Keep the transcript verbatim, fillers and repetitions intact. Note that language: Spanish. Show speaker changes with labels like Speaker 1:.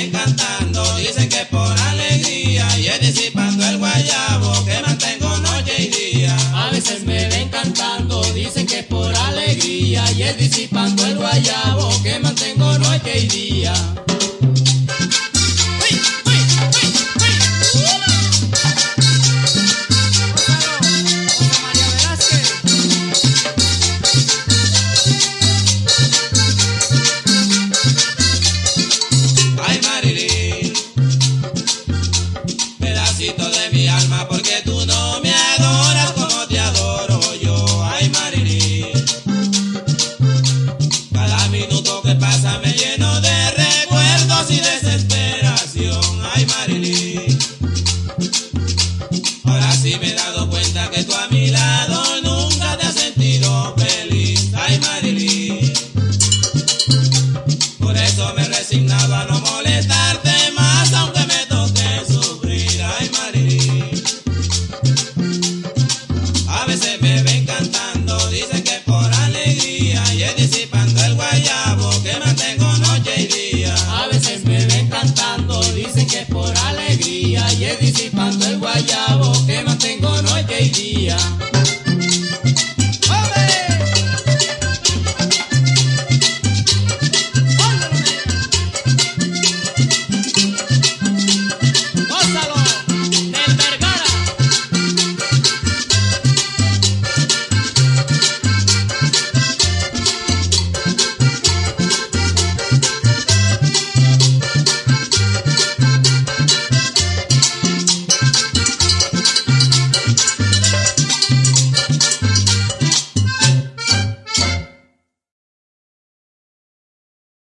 Speaker 1: ven cantando, dicen que por alegría, y es disipando el guayabo que mantengo noche y día.
Speaker 2: A veces me ven cantando, dicen que por alegría, y es disipando el guayabo que mantengo noche y día.